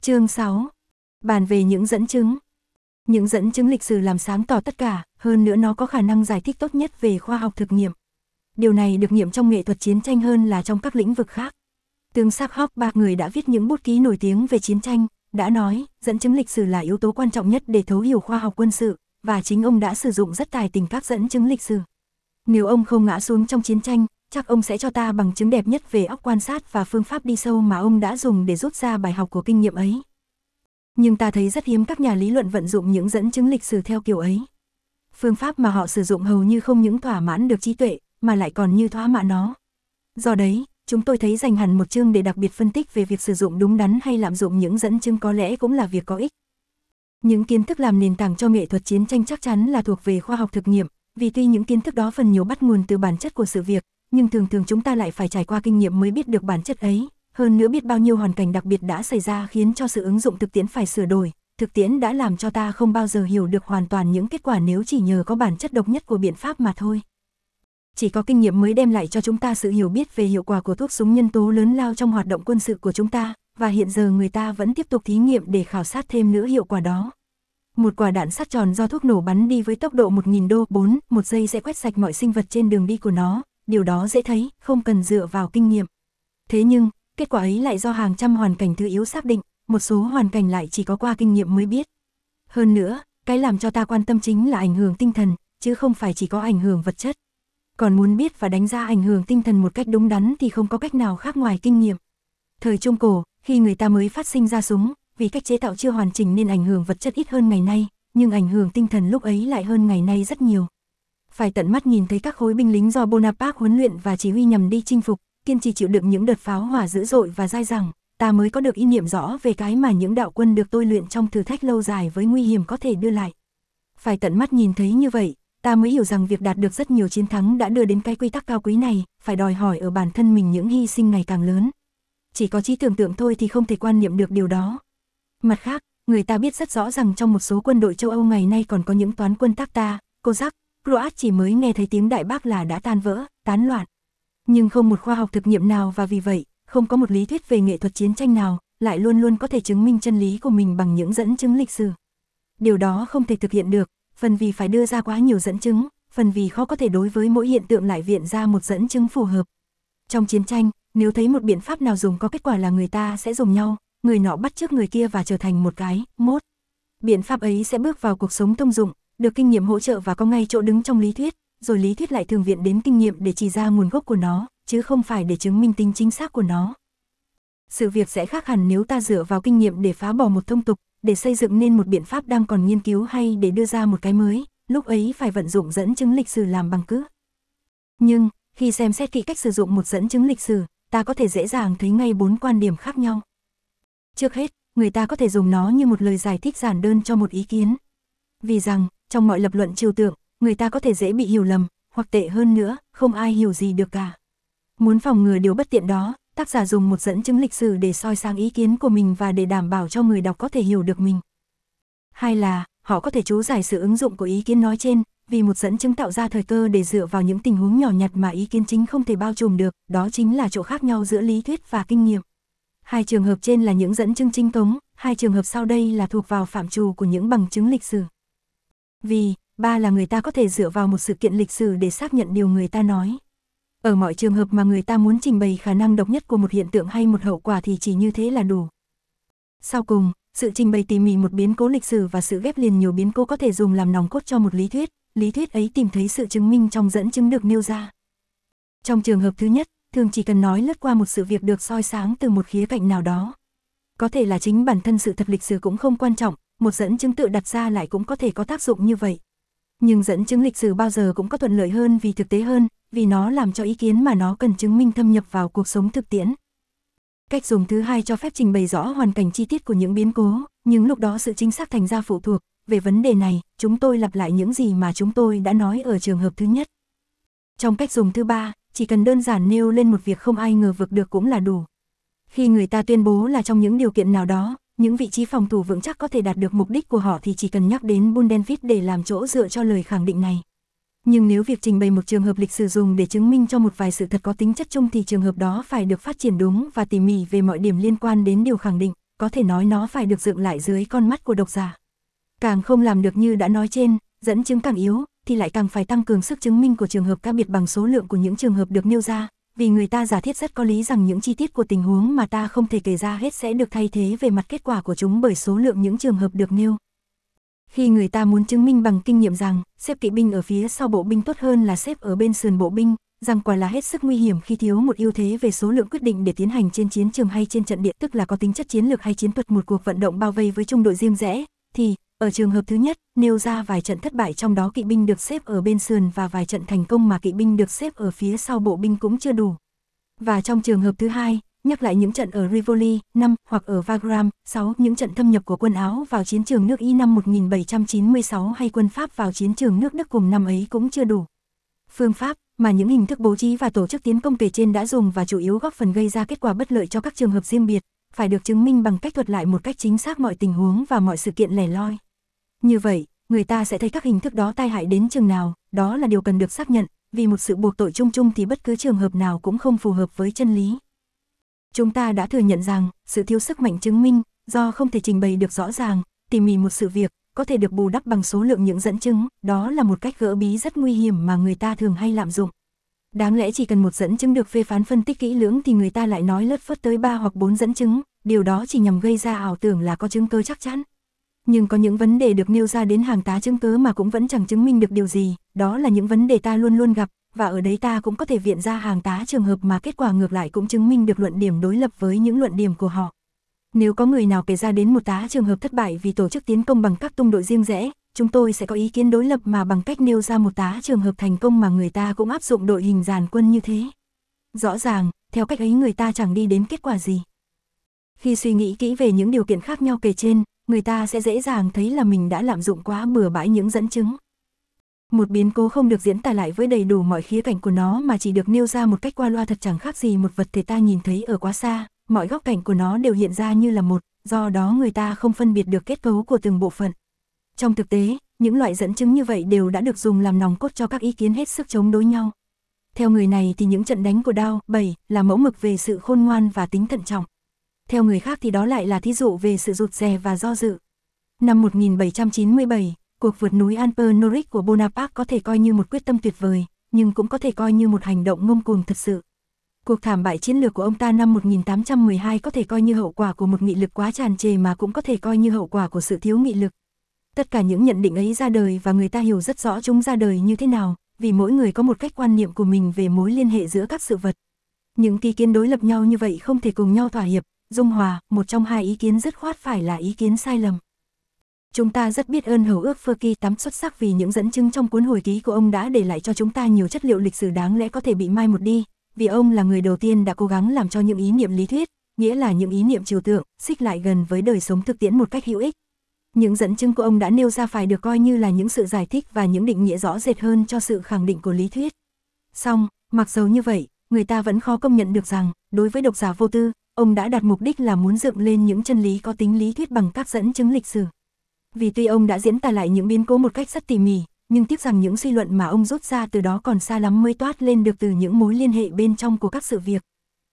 Chương 6. Bàn về những dẫn chứng. Những dẫn chứng lịch sử làm sáng tỏ tất cả, hơn nữa nó có khả năng giải thích tốt nhất về khoa học thực nghiệm. Điều này được nghiệm trong nghệ thuật chiến tranh hơn là trong các lĩnh vực khác. Tướng Sharp, người đã viết những bút ký nổi tiếng về chiến tranh, đã nói, dẫn chứng lịch sử là yếu tố quan trọng nhất để thấu hiểu khoa học quân sự, và chính ông đã sử dụng rất tài tình các dẫn chứng lịch sử. Nếu ông không ngã xuống trong chiến tranh, chắc ông sẽ cho ta bằng chứng đẹp nhất về óc quan sát và phương pháp đi sâu mà ông đã dùng để rút ra bài học của kinh nghiệm ấy. Nhưng ta thấy rất hiếm các nhà lý luận vận dụng những dẫn chứng lịch sử theo kiểu ấy. Phương pháp mà họ sử dụng hầu như không những thỏa mãn được trí tuệ, mà lại còn như thỏa mãn nó. Do đấy, chúng tôi thấy dành hẳn một chương để đặc biệt phân tích về việc sử dụng đúng đắn hay lạm dụng những dẫn chứng có lẽ cũng là việc có ích. Những kiến thức làm nền tảng cho nghệ thuật chiến tranh chắc chắn là thuộc về khoa học thực nghiệm, vì tuy những kiến thức đó phần nhiều bắt nguồn từ bản chất của sự việc, nhưng thường thường chúng ta lại phải trải qua kinh nghiệm mới biết được bản chất ấy, hơn nữa biết bao nhiêu hoàn cảnh đặc biệt đã xảy ra khiến cho sự ứng dụng thực tiễn phải sửa đổi. Thực tiễn đã làm cho ta không bao giờ hiểu được hoàn toàn những kết quả nếu chỉ nhờ có bản chất độc nhất của biện pháp mà thôi. Chỉ có kinh nghiệm mới đem lại cho chúng ta sự hiểu biết về hiệu quả của thuốc súng nhân tố lớn lao trong hoạt động quân sự của chúng ta, và hiện giờ người ta vẫn tiếp tục thí nghiệm để khảo sát thêm nữa hiệu quả đó. Một quả đạn sắt tròn do thuốc nổ bắn đi với tốc độ 1000 đô 1 giây sẽ quét sạch mọi sinh vật trên đường đi của nó, điều đó dễ thấy, không cần dựa vào kinh nghiệm. Thế nhưng, kết quả ấy lại do hàng trăm hoàn cảnh thứ yếu xác định, một số hoàn cảnh lại chỉ có qua kinh nghiệm mới biết. Hơn nữa, cái làm cho ta quan tâm chính là ảnh hưởng tinh thần, chứ không phải chỉ có ảnh hưởng vật chất. Còn muốn biết và đánh giá ảnh hưởng tinh thần một cách đúng đắn thì không có cách nào khác ngoài kinh nghiệm. Thời Trung Cổ, khi người ta mới phát sinh ra súng, vì cách chế tạo chưa hoàn chỉnh nên ảnh hưởng vật chất ít hơn ngày nay, nhưng ảnh hưởng tinh thần lúc ấy lại hơn ngày nay rất nhiều. Phải tận mắt nhìn thấy các khối binh lính do Bonaparte huấn luyện và chỉ huy nhằm đi chinh phục, kiên trì chịu đựng những đợt pháo hỏa dữ dội và dai dẳng, ta mới có được ý niệm rõ về cái mà những đạo quân được tôi luyện trong thử thách lâu dài với nguy hiểm có thể đưa lại. Phải tận mắt nhìn thấy như vậy, ta mới hiểu rằng việc đạt được rất nhiều chiến thắng đã đưa đến cái quy tắc cao quý này, phải đòi hỏi ở bản thân mình những hy sinh ngày càng lớn. Chỉ có trí tưởng tượng thôi thì không thể quan niệm được điều đó. Mặt khác, người ta biết rất rõ rằng trong một số quân đội châu Âu ngày nay còn có những toán quân Tacta, Cossack, Croat chỉ mới nghe thấy tiếng Đại Bác là đã tan vỡ, tán loạn. Nhưng không một khoa học thực nghiệm nào và vì vậy, không có một lý thuyết về nghệ thuật chiến tranh nào, lại luôn luôn có thể chứng minh chân lý của mình bằng những dẫn chứng lịch sử. Điều đó không thể thực hiện được, phần vì phải đưa ra quá nhiều dẫn chứng, phần vì khó có thể đối với mỗi hiện tượng lại viện ra một dẫn chứng phù hợp. Trong chiến tranh, nếu thấy một biện pháp nào dùng có kết quả là người ta sẽ dùng nhau, người nọ bắt chước người kia và trở thành một cái mốt. Biện pháp ấy sẽ bước vào cuộc sống thông dụng, được kinh nghiệm hỗ trợ và có ngay chỗ đứng trong lý thuyết, rồi lý thuyết lại thường viện đến kinh nghiệm để chỉ ra nguồn gốc của nó, chứ không phải để chứng minh tính chính xác của nó. Sự việc sẽ khác hẳn nếu ta dựa vào kinh nghiệm để phá bỏ một thông tục, để xây dựng nên một biện pháp đang còn nghiên cứu hay để đưa ra một cái mới, lúc ấy phải vận dụng dẫn chứng lịch sử làm bằng cứ. Nhưng, khi xem xét kỹ cách sử dụng một dẫn chứng lịch sử, ta có thể dễ dàng thấy ngay 4 quan điểm khác nhau. Trước hết, người ta có thể dùng nó như một lời giải thích giản đơn cho một ý kiến. Vì rằng, trong mọi lập luận trừu tượng, người ta có thể dễ bị hiểu lầm, hoặc tệ hơn nữa, không ai hiểu gì được cả. Muốn phòng ngừa điều bất tiện đó, tác giả dùng một dẫn chứng lịch sử để soi sáng ý kiến của mình và để đảm bảo cho người đọc có thể hiểu được mình. Hai là, họ có thể chú giải sự ứng dụng của ý kiến nói trên, vì một dẫn chứng tạo ra thời cơ để dựa vào những tình huống nhỏ nhặt mà ý kiến chính không thể bao trùm được, đó chính là chỗ khác nhau giữa lý thuyết và kinh nghiệm. Hai trường hợp trên là những dẫn chứng chính thống, hai trường hợp sau đây là thuộc vào phạm trù của những bằng chứng lịch sử. Vì, ba là người ta có thể dựa vào một sự kiện lịch sử để xác nhận điều người ta nói. Ở mọi trường hợp mà người ta muốn trình bày khả năng độc nhất của một hiện tượng hay một hậu quả thì chỉ như thế là đủ. Sau cùng, sự trình bày tỉ mỉ một biến cố lịch sử và sự ghép liền nhiều biến cố có thể dùng làm nòng cốt cho một lý thuyết ấy tìm thấy sự chứng minh trong dẫn chứng được nêu ra. Trong trường hợp thứ nhất, thường chỉ cần nói lướt qua một sự việc được soi sáng từ một khía cạnh nào đó. Có thể là chính bản thân sự thật lịch sử cũng không quan trọng, một dẫn chứng tự đặt ra lại cũng có thể có tác dụng như vậy. Nhưng dẫn chứng lịch sử bao giờ cũng có thuận lợi hơn vì thực tế hơn, vì nó làm cho ý kiến mà nó cần chứng minh thâm nhập vào cuộc sống thực tiễn. Cách dùng thứ hai cho phép trình bày rõ hoàn cảnh chi tiết của những biến cố, nhưng lúc đó sự chính xác thành ra phụ thuộc. Về vấn đề này, chúng tôi lặp lại những gì mà chúng tôi đã nói ở trường hợp thứ nhất. Trong cách dùng thứ ba, chỉ cần đơn giản nêu lên một việc không ai ngờ vực được cũng là đủ. Khi người ta tuyên bố là trong những điều kiện nào đó, những vị trí phòng thủ vững chắc có thể đạt được mục đích của họ thì chỉ cần nhắc đến Bundenfit để làm chỗ dựa cho lời khẳng định này. Nhưng nếu việc trình bày một trường hợp lịch sử dùng để chứng minh cho một vài sự thật có tính chất chung thì trường hợp đó phải được phát triển đúng và tỉ mỉ về mọi điểm liên quan đến điều khẳng định, có thể nói nó phải được dựng lại dưới con mắt của độc giả. Càng không làm được như đã nói trên, dẫn chứng càng yếu, thì lại càng phải tăng cường sức chứng minh của trường hợp cá biệt bằng số lượng của những trường hợp được nêu ra, vì người ta giả thiết rất có lý rằng những chi tiết của tình huống mà ta không thể kể ra hết sẽ được thay thế về mặt kết quả của chúng bởi số lượng những trường hợp được nêu. Khi người ta muốn chứng minh bằng kinh nghiệm rằng xếp kỵ binh ở phía sau bộ binh tốt hơn là xếp ở bên sườn bộ binh, rằng quả là hết sức nguy hiểm khi thiếu một ưu thế về số lượng quyết định để tiến hành trên chiến trường hay trên trận địa, tức là có tính chất chiến lược hay chiến thuật một cuộc vận động bao vây với trung đội riêng rẽ, thì ở trường hợp thứ nhất, nêu ra vài trận thất bại trong đó kỵ binh được xếp ở bên sườn và vài trận thành công mà kỵ binh được xếp ở phía sau bộ binh cũng chưa đủ. Và trong trường hợp thứ hai, nhắc lại những trận ở Rivoli, 5, hoặc ở Wagram, 6, những trận thâm nhập của quân Áo vào chiến trường nước Ý năm 1796 hay quân Pháp vào chiến trường nước Đức cùng năm ấy cũng chưa đủ. Phương pháp mà những hình thức bố trí và tổ chức tiến công kể trên đã dùng và chủ yếu góp phần gây ra kết quả bất lợi cho các trường hợp riêng biệt, phải được chứng minh bằng cách thuật lại một cách chính xác mọi tình huống và mọi sự kiện lẻ loi. Như vậy, người ta sẽ thấy các hình thức đó tai hại đến chừng nào, đó là điều cần được xác nhận, vì một sự buộc tội chung chung thì bất cứ trường hợp nào cũng không phù hợp với chân lý. Chúng ta đã thừa nhận rằng, sự thiếu sức mạnh chứng minh, do không thể trình bày được rõ ràng, tỉ mỉ một sự việc, có thể được bù đắp bằng số lượng những dẫn chứng, đó là một cách gỡ bí rất nguy hiểm mà người ta thường hay lạm dụng. Đáng lẽ chỉ cần một dẫn chứng được phê phán phân tích kỹ lưỡng thì người ta lại nói lất phất tới 3 hoặc 4 dẫn chứng, điều đó chỉ nhằm gây ra ảo tưởng là có chứng cứ chắc chắn. Nhưng có những vấn đề được nêu ra đến hàng tá chứng cứ mà cũng vẫn chẳng chứng minh được điều gì, đó là những vấn đề ta luôn luôn gặp, và ở đấy ta cũng có thể viện ra hàng tá trường hợp mà kết quả ngược lại cũng chứng minh được luận điểm đối lập với những luận điểm của họ. Nếu có người nào kể ra đến một tá trường hợp thất bại vì tổ chức tiến công bằng các tung đội riêng rẽ, chúng tôi sẽ có ý kiến đối lập mà bằng cách nêu ra một tá trường hợp thành công mà người ta cũng áp dụng đội hình dàn quân như thế. Rõ ràng, theo cách ấy người ta chẳng đi đến kết quả gì. Khi suy nghĩ kỹ về những điều kiện khác nhau kể trên, người ta sẽ dễ dàng thấy là mình đã lạm dụng quá bừa bãi những dẫn chứng. Một biến cố không được diễn tả lại với đầy đủ mọi khía cạnh của nó mà chỉ được nêu ra một cách qua loa thật chẳng khác gì một vật thể ta nhìn thấy ở quá xa, mọi góc cạnh của nó đều hiện ra như là một, do đó người ta không phân biệt được kết cấu của từng bộ phận. Trong thực tế, những loại dẫn chứng như vậy đều đã được dùng làm nòng cốt cho các ý kiến hết sức chống đối nhau. Theo người này thì những trận đánh của Đao, 7 là mẫu mực về sự khôn ngoan và tính thận trọng. Theo người khác thì đó lại là thí dụ về sự rụt rè và do dự. Năm 1797, cuộc vượt núi Alper Nordic của Bonaparte có thể coi như một quyết tâm tuyệt vời, nhưng cũng có thể coi như một hành động ngông cuồng thật sự. Cuộc thảm bại chiến lược của ông ta năm 1812 có thể coi như hậu quả của một nghị lực quá tràn trề mà cũng có thể coi như hậu quả của sự thiếu nghị lực. Tất cả những nhận định ấy ra đời và người ta hiểu rất rõ chúng ra đời như thế nào, vì mỗi người có một cách quan niệm của mình về mối liên hệ giữa các sự vật. Những ý kiến đối lập nhau như vậy không thể cùng nhau thỏa hiệp, dung hòa, một trong hai ý kiến dứt khoát phải là ý kiến sai lầm. Chúng ta rất biết ơn hầu ước Ferki 8 xuất sắc vì những dẫn chứng trong cuốn hồi ký của ông đã để lại cho chúng ta nhiều chất liệu lịch sử đáng lẽ có thể bị mai một đi, vì ông là người đầu tiên đã cố gắng làm cho những ý niệm lý thuyết, nghĩa là những ý niệm trừu tượng, xích lại gần với đời sống thực tiễn một cách hữu ích. Những dẫn chứng của ông đã nêu ra phải được coi như là những sự giải thích và những định nghĩa rõ rệt hơn cho sự khẳng định của lý thuyết. Song, mặc dầu như vậy, người ta vẫn khó công nhận được rằng, đối với độc giả vô tư, ông đã đặt mục đích là muốn dựng lên những chân lý có tính lý thuyết bằng các dẫn chứng lịch sử. Vì tuy ông đã diễn tả lại những biến cố một cách rất tỉ mỉ, nhưng tiếc rằng những suy luận mà ông rút ra từ đó còn xa lắm mới toát lên được từ những mối liên hệ bên trong của các sự việc.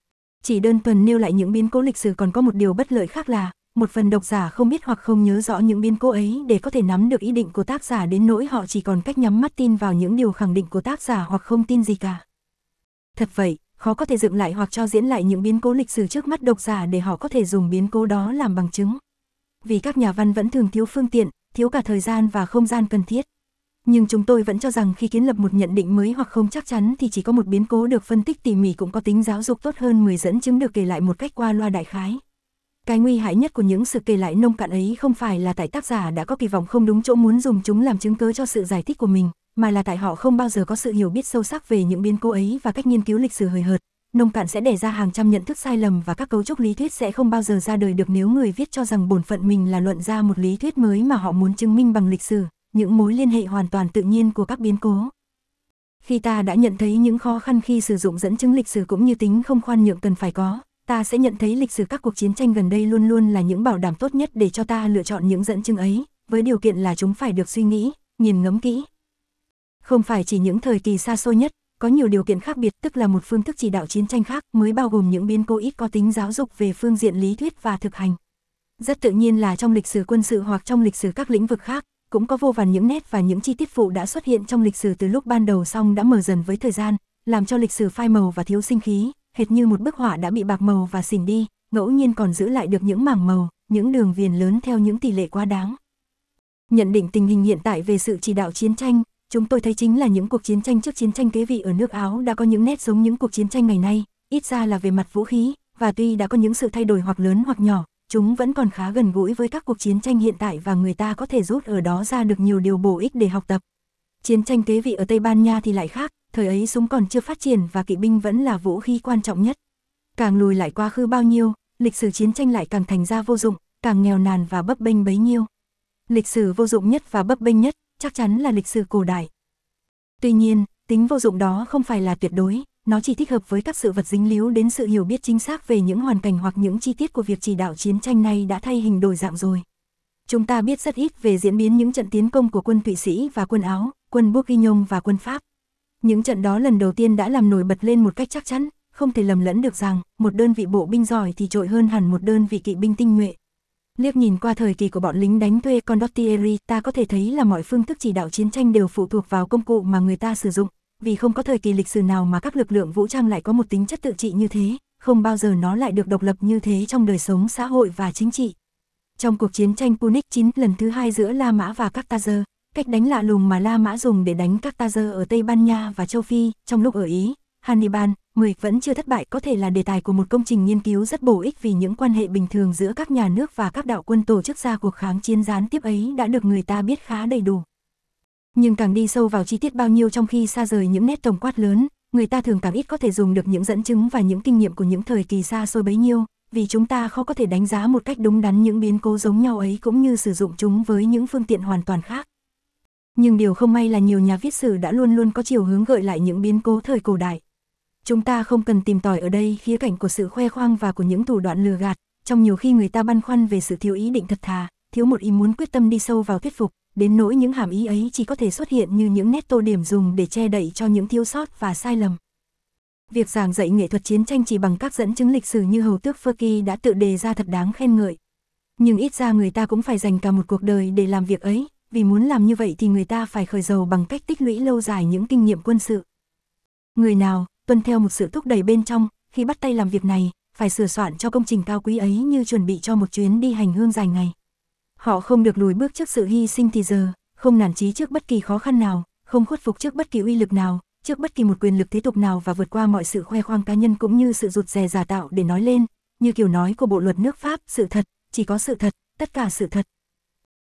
Chỉ đơn thuần nêu lại những biến cố lịch sử còn có một điều bất lợi khác là, một phần độc giả không biết hoặc không nhớ rõ những biến cố ấy để có thể nắm được ý định của tác giả đến nỗi họ chỉ còn cách nhắm mắt tin vào những điều khẳng định của tác giả hoặc không tin gì cả. Thật vậy, khó có thể dựng lại hoặc cho diễn lại những biến cố lịch sử trước mắt độc giả để họ có thể dùng biến cố đó làm bằng chứng. Vì các nhà văn vẫn thường thiếu phương tiện, thiếu cả thời gian và không gian cần thiết. Nhưng chúng tôi vẫn cho rằng khi kiến lập một nhận định mới hoặc không chắc chắn thì chỉ có một biến cố được phân tích tỉ mỉ cũng có tính giáo dục tốt hơn 10 dẫn chứng được kể lại một cách qua loa đại khái. Cái nguy hại nhất của những sự kể lại nông cạn ấy không phải là tại tác giả đã có kỳ vọng không đúng chỗ muốn dùng chúng làm chứng cớ cho sự giải thích của mình, mà là tại họ không bao giờ có sự hiểu biết sâu sắc về những biến cố ấy và cách nghiên cứu lịch sử hời hợt. Nông cạn sẽ đẻ ra hàng trăm nhận thức sai lầm và các cấu trúc lý thuyết sẽ không bao giờ ra đời được nếu người viết cho rằng bổn phận mình là luận ra một lý thuyết mới mà họ muốn chứng minh bằng lịch sử, những mối liên hệ hoàn toàn tự nhiên của các biến cố. Khi ta đã nhận thấy những khó khăn khi sử dụng dẫn chứng lịch sử cũng như tính không khoan nhượng cần phải có, ta sẽ nhận thấy lịch sử các cuộc chiến tranh gần đây luôn luôn là những bảo đảm tốt nhất để cho ta lựa chọn những dẫn chứng ấy, với điều kiện là chúng phải được suy nghĩ, nghiền ngẫm kỹ. Không phải chỉ những thời kỳ xa xôi nhất, có nhiều điều kiện khác biệt, tức là một phương thức chỉ đạo chiến tranh khác mới bao gồm những biến cố ít có tính giáo dục về phương diện lý thuyết và thực hành. Rất tự nhiên là trong lịch sử quân sự hoặc trong lịch sử các lĩnh vực khác, cũng có vô vàn những nét và những chi tiết phụ đã xuất hiện trong lịch sử từ lúc ban đầu song đã mờ dần với thời gian, làm cho lịch sử phai màu và thiếu sinh khí, hệt như một bức họa đã bị bạc màu và xỉn đi, ngẫu nhiên còn giữ lại được những mảng màu, những đường viền lớn theo những tỷ lệ quá đáng. Nhận định tình hình hiện tại về sự chỉ đạo chiến tranh, chúng tôi thấy chính là những cuộc chiến tranh trước chiến tranh kế vị ở nước Áo đã có những nét giống những cuộc chiến tranh ngày nay, ít ra là về mặt vũ khí, và tuy đã có những sự thay đổi hoặc lớn hoặc nhỏ, chúng vẫn còn khá gần gũi với các cuộc chiến tranh hiện tại và người ta có thể rút ở đó ra được nhiều điều bổ ích để học tập. Chiến tranh kế vị ở Tây Ban Nha thì lại khác, thời ấy súng còn chưa phát triển và kỵ binh vẫn là vũ khí quan trọng nhất. Càng lùi lại quá khứ bao nhiêu, lịch sử chiến tranh lại càng thành ra vô dụng, càng nghèo nàn và bấp bênh bấy nhiêu. Lịch sử vô dụng nhất và bấp bênh nhất chắc chắn là lịch sử cổ đại. Tuy nhiên, tính vô dụng đó không phải là tuyệt đối, nó chỉ thích hợp với các sự vật dính líu đến sự hiểu biết chính xác về những hoàn cảnh hoặc những chi tiết của việc chỉ đạo chiến tranh này đã thay hình đổi dạng rồi. Chúng ta biết rất ít về diễn biến những trận tiến công của quân Thụy Sĩ và quân Áo, quân Bourguignon và quân Pháp. Những trận đó lần đầu tiên đã làm nổi bật lên một cách chắc chắn, không thể lầm lẫn được rằng một đơn vị bộ binh giỏi thì trội hơn hẳn một đơn vị kỵ binh tinh nhuệ. Liếc nhìn qua thời kỳ của bọn lính đánh thuê Condottieri, ta có thể thấy là mọi phương thức chỉ đạo chiến tranh đều phụ thuộc vào công cụ mà người ta sử dụng, vì không có thời kỳ lịch sử nào mà các lực lượng vũ trang lại có một tính chất tự trị như thế, không bao giờ nó lại được độc lập như thế trong đời sống xã hội và chính trị. Trong cuộc chiến tranh Punic 9 lần thứ hai giữa La Mã và Carthage, cách đánh lạ lùng mà La Mã dùng để đánh Carthage ở Tây Ban Nha và châu Phi, trong lúc ở Ý, Hannibal, 10 vẫn chưa thất bại có thể là đề tài của một công trình nghiên cứu rất bổ ích vì những quan hệ bình thường giữa các nhà nước và các đạo quân tổ chức ra cuộc kháng chiến gián tiếp ấy đã được người ta biết khá đầy đủ. Nhưng càng đi sâu vào chi tiết bao nhiêu trong khi xa rời những nét tổng quát lớn, người ta thường càng ít có thể dùng được những dẫn chứng và những kinh nghiệm của những thời kỳ xa xôi bấy nhiêu, vì chúng ta khó có thể đánh giá một cách đúng đắn những biến cố giống nhau ấy cũng như sử dụng chúng với những phương tiện hoàn toàn khác. Nhưng điều không may là nhiều nhà viết sử đã luôn luôn có chiều hướng gợi lại những biến cố thời cổ đại. Chúng ta không cần tìm tòi ở đây khía cạnh của sự khoe khoang và của những thủ đoạn lừa gạt, trong nhiều khi người ta băn khoăn về sự thiếu ý định thật thà, thiếu một ý muốn quyết tâm đi sâu vào thuyết phục, đến nỗi những hàm ý ấy chỉ có thể xuất hiện như những nét tô điểm dùng để che đậy cho những thiếu sót và sai lầm. Việc giảng dạy nghệ thuật chiến tranh chỉ bằng các dẫn chứng lịch sử như hầu tước Fergie đã tự đề ra thật đáng khen ngợi. Nhưng ít ra người ta cũng phải dành cả một cuộc đời để làm việc ấy, vì muốn làm như vậy thì người ta phải khởi dầu bằng cách tích lũy lâu dài những kinh nghiệm quân sự. Người nào tuân theo một sự thúc đẩy bên trong, khi bắt tay làm việc này, phải sửa soạn cho công trình cao quý ấy như chuẩn bị cho một chuyến đi hành hương dài ngày. Họ không được lùi bước trước sự hy sinh thì giờ, không nản chí trước bất kỳ khó khăn nào, không khuất phục trước bất kỳ uy lực nào, trước bất kỳ một quyền lực thế tục nào và vượt qua mọi sự khoe khoang cá nhân cũng như sự rụt rè giả tạo để nói lên, như kiểu nói của bộ luật nước Pháp, sự thật, chỉ có sự thật, tất cả sự thật,